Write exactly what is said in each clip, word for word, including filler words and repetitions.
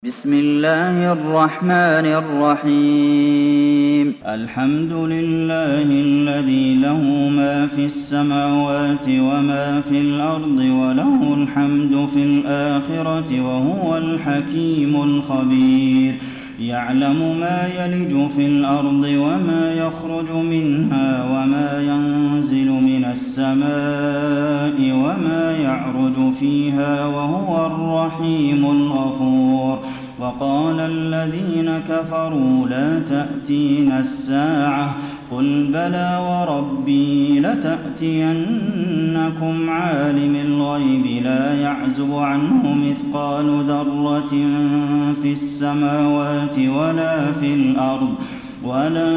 بسم الله الرحمن الرحيم الحمد لله الذي له ما في السماوات وما في الأرض وله الحمد في الآخرة وهو الحكيم الخبير يعلم ما يلج في الأرض وما يخرج منها وما ينزل من السماء وما يعرج فيها وهو الرحيم الغفور وقال الذين كفروا لا تأتينا الساعة قل بلى وربي لتأتينكم عالم الغيب لا يعزب عنه مثقال ذرة في السماوات ولا في الأرض ولا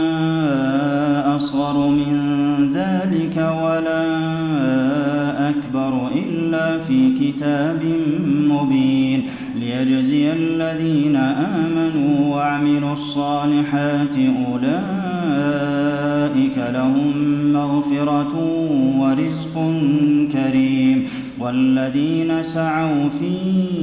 أصغر من ذلك ولا أكبر إلا في كتاب مبين ليجزي الذين آمنوا وعملوا الصالحات أولئك لهم مغفرة ورزق كريم والذين سعوا في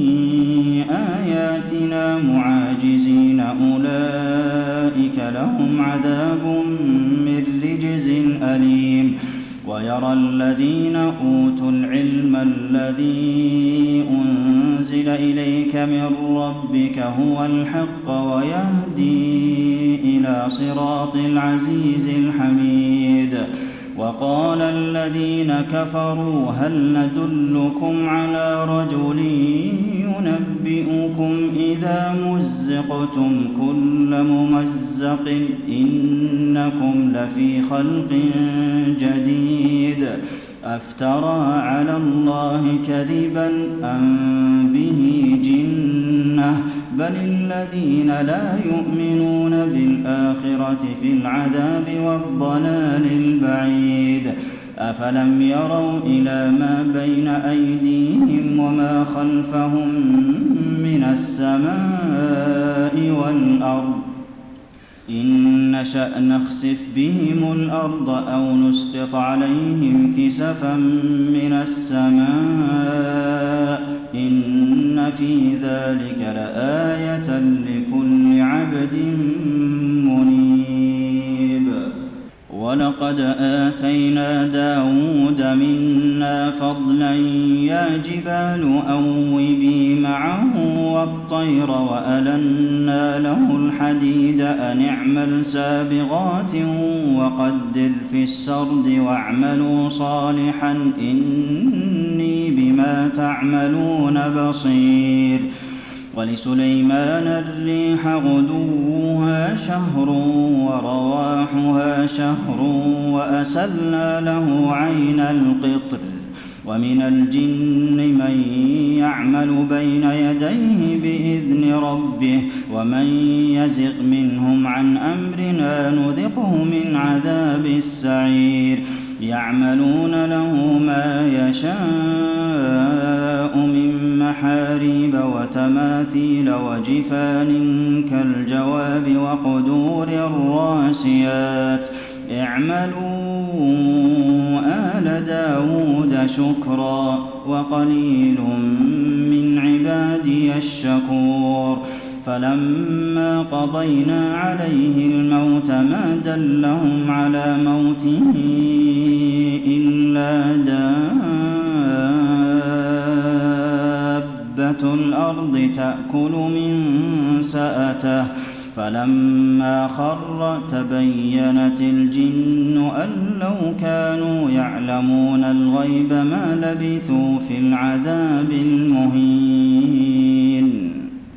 آياتنا معاجزين أولئك لهم عذاب من رجز أليم ويرى الذين أوتوا العلم الذي أنزل إليك من ربك هو الحق ويهدي إلى صراط العزيز الحميد وقال الذين كفروا هل ندلكم على رجل ينبئكم إذا مزقتم كل ممزق إنكم لفي خلق جديد أفترى على الله كذبا أم به جنة بل الذين لا يؤمنون بالآخرة في العذاب والضلال البعيد أفلم يروا إلى ما بين أيديهم وما خلفهم من السماء والأرض إن نشأ نخسف بهم الأرض أو نسقط عليهم كسفا من السماء إن في ذلك لآية لكل عبد منيب ولقد آتينا داود منا فضلا يا جبال أوبي معه والطير وألنا له الحديد أن اعمل سابغات وقدر في السرد واعملوا صالحا إني بما تعملون بصير ولسليمان الريح غدوها شهر ورواحها شهر وأسلنا له عين القطر ومن الجن من يعمل بين يديه بإذن ربه ومن يزغ منهم عن أمرنا نذقه من عذاب السعير يعملون له ما يشاء من محاريب وتماثيل وجفان كالجواب وقدور الراسيات اعملوا آل داود شكرا وقليل من عبادي الشكور فلما قضينا عليه الموت ما دلهم على موته إلا دابة الأرض تأكل من سأته فلما خر تبينت الجن أن لو كانوا يعلمون الغيب ما لبثوا في العذاب المهين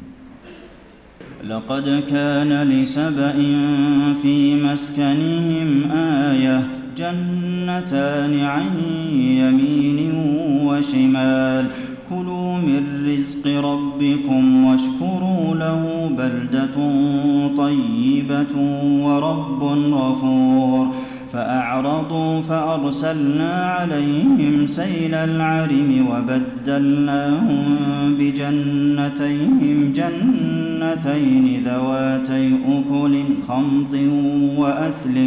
لقد كان لسبإ في مسكنهم آية جنتان عن يمين وشمال كلوا من رزق ربكم واشكروا له بلدة طيبة ورب غفور فأعرضوا فأرسلنا عليهم سيل العرم وبدلناهم بجنتيهم جنتين ذواتي أكل خمط وأثل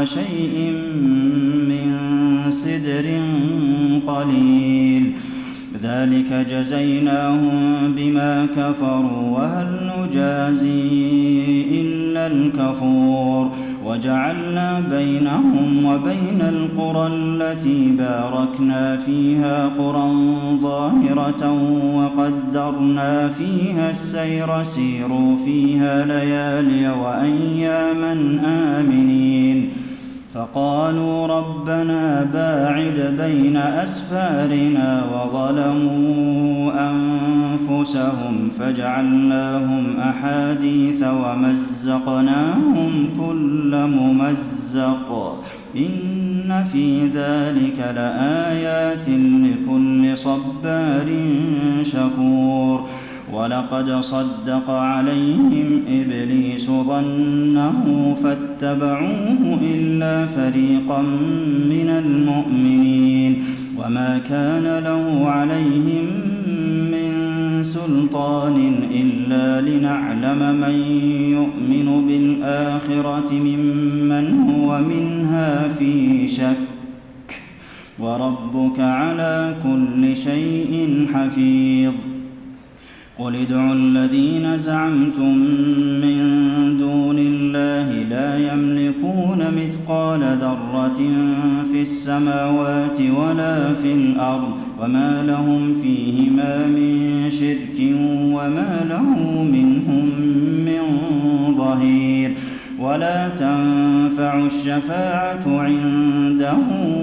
وشيء من سدر قليل ذلك جزيناهم بما كفروا وهل نجازي إلا الكفور وجعلنا بينهم وبين القرى التي باركنا فيها قرى ظاهرة وقدرنا فيها السير سيروا فيها ليالي وأياما آمنين فقالوا ربنا باعد بين أسفارنا وظلموا أنفسهم فجعلناهم أحاديث ومزقناهم كل ممزق إن في ذلك لآيات لكل صبار شكور ولقد صدق عليهم إبليس ظنه فاتبعوه إلا فريقا من المؤمنين وما كان له عليهم من سلطان إلا لنعلم من يؤمن بالآخرة ممن هو منها في شك وربك على كل شيء حفيظ قل ادعوا الذين زعمتم من دون الله لا يملكون مثقال ذرة في السماوات ولا في الأرض وما لهم فيهما من شرك وما له منهم من ظهير ولا تنفع الشفاعة عنده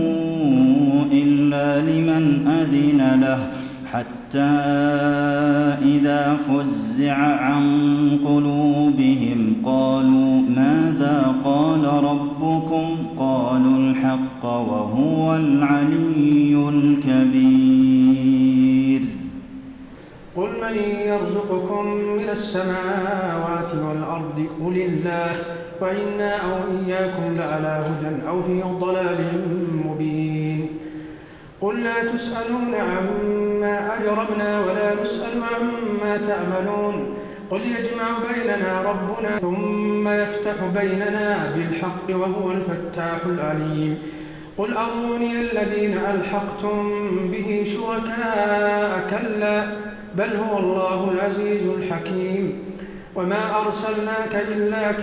إلا لمن أذن له حتى إذا فزع عن قلوبهم قالوا ماذا قال ربكم قالوا الحق وهو العلي الكبير قل من يرزقكم من السماوات والأرض قل الله وإنا أو إياكم لعلى هدى أو في ضلال مبين قل لا تسألون عما أجرمنا ولا نسأل عما تعملون قل يجمع بيننا ربنا ثم يفتح بيننا بالحق وهو الفتاح العليم قل أروني الذين ألحقتم به شركاء كلا بل هو الله العزيز الحكيم وما أرسلناك إلا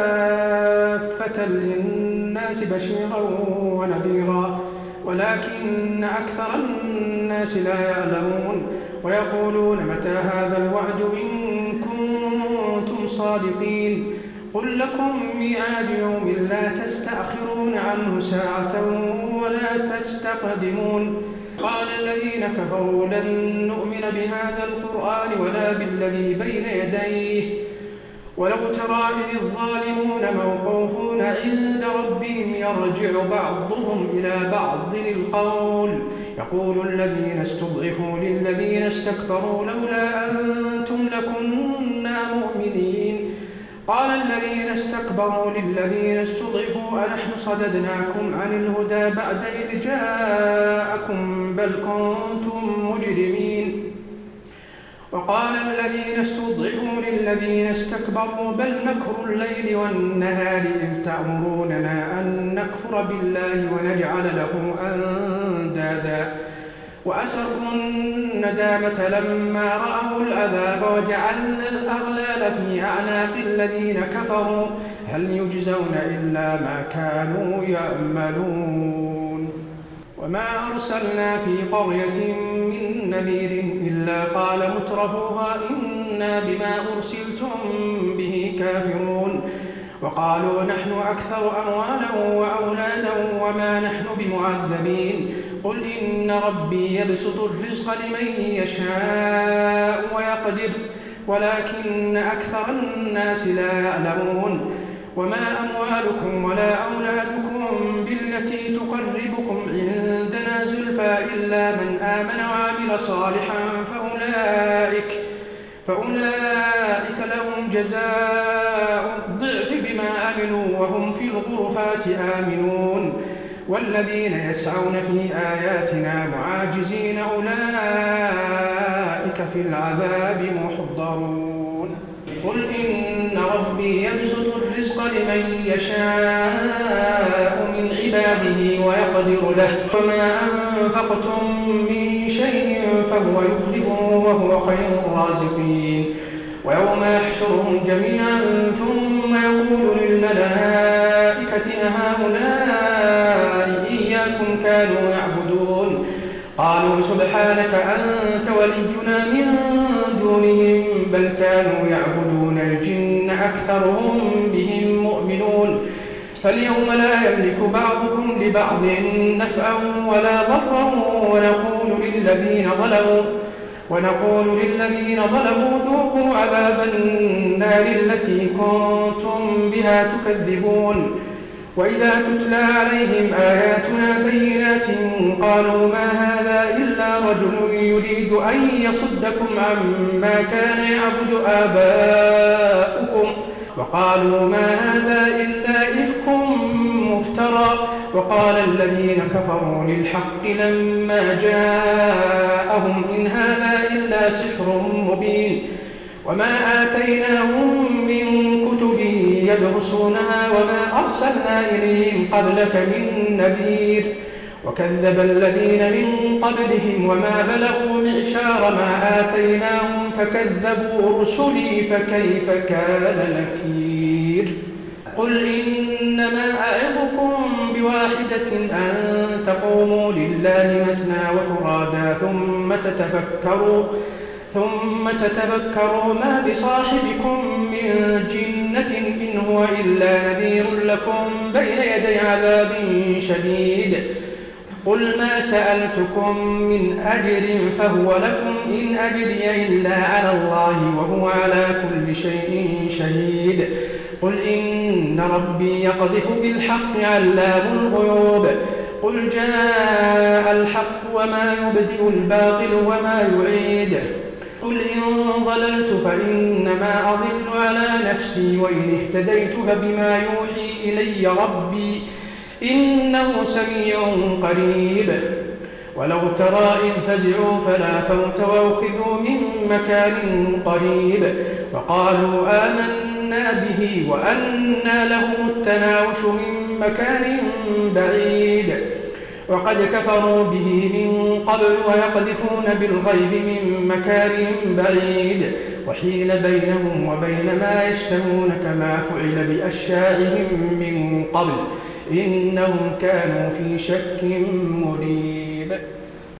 كافة للناس بشيرا ونذيرا ولكن أكثر الناس لا يعلمون ويقولون متى هذا الوعد إن كنتم صادقين قل لكم ميعاد يوم لا تستأخرون عنه ساعة ولا تستقدمون قال الذين كفروا لن نؤمن بهذا القرآن ولا بالذي بين يديه ولو ترى إذ الظالمون موقوفون عند ربهم يرجع بعضهم إلى بعض القول يقول الذين استضعفوا للذين استكبروا لولا أنتم لكنا مؤمنين قال الذين استكبروا للذين استضعفوا أنحن صددناكم عن الهدى بعد إذ جاءكم بل كنتم مجرمين وقال الذين استضعفوا للذين استكبروا بل مكر الليل والنهار إذ تأمروننا أن نكفر بالله ونجعل له أندادا وأسروا الندامة لما رأوا العذاب وجعلنا الأغلال في أعناق الذين كفروا هل يجزون إلا ما كانوا يعملون وما أرسلنا في قرية من نذير إلا قال مترفوها إنا بما أرسلتم به كافرون وقالوا نحن أكثر أموالا وأولادا وما نحن بمعذبين قل إن ربي يبسط الرزق لمن يشاء ويقدر ولكن أكثر الناس لا يعلمون وما أموالكم ولا أولادكم بالتي تقربكم عندنا زلفى إلا من آمن وعمل صالحا فأولئك, فأولئك لهم جزاء الضعف بما عملوا وهم في الغرفات آمنون والذين يسعون في آياتنا معاجزين أولئك في العذاب محضرون قل إن ربي يبسط الرزق لمن يشاء من عباده بيده ويقدر له وما أنفقتم من شيء فهو يخلفه وهو خير الرازقين ويوم يحشرهم جميعا ثم يقول للملائكة أهؤلاء إياكم كانوا يعبدون قالوا سبحانك أنت ولينا من دونهم بل كانوا يعبدون الجن أكثرهم بهم مؤمنون فاليوم لا يملك بعضكم لبعض نفعا ولا ضرا ونقول للذين ظلموا ونقول للذين ظلموا ذوقوا عذاب النار التي كنتم بها تكذبون وإذا تتلى عليهم آياتنا بينات قالوا ما هذا إلا رجل يريد أن يصدكم عما كان يعبد آباؤكم وقالوا ما هذا إلا إفك مفترى وقال الذين كفروا للحق لما جاءهم إن هذا إلا سحر مبين وما آتيناهم من كتب يدرسونها وما أرسلنا إليهم قبلك من نذير وكذب الذين من قبلهم وما بلغوا معشار ما آتيناهم فكذبوا رسلي فكيف كان نكير قل إنما أعظكم بواحدة أن تقوموا لله مثنى وفرادا ثم تتفكروا ثم تتذكروا ما بصاحبكم من جنة إن هو إلا نذير لكم بين يدي عذاب شديد قل ما سألتكم من أجر فهو لكم إن أجري إلا على الله وهو على كل شيء شهيد قل إن ربي يقذف بالحق علام الغيوب قل جاء الحق وما يبدئ الباطل وما يعيد قل إن ضللت فإنما أضل على نفسي وإن اهتديت فبما يوحي إلي ربي إنه سميع قريب ولو ترى إذ فزعوا فلا فوت وأخذوا من مكان قريب وقالوا آمنا به وأنى لهم التناوش من مكان بعيد وقد كفروا به من قبل ويقذفون بالغيب من مكان بعيد وحيل بينهم وبين ما يشتهون كما فعل بأشياعهم من قبل إنهم كانوا في شك مريب.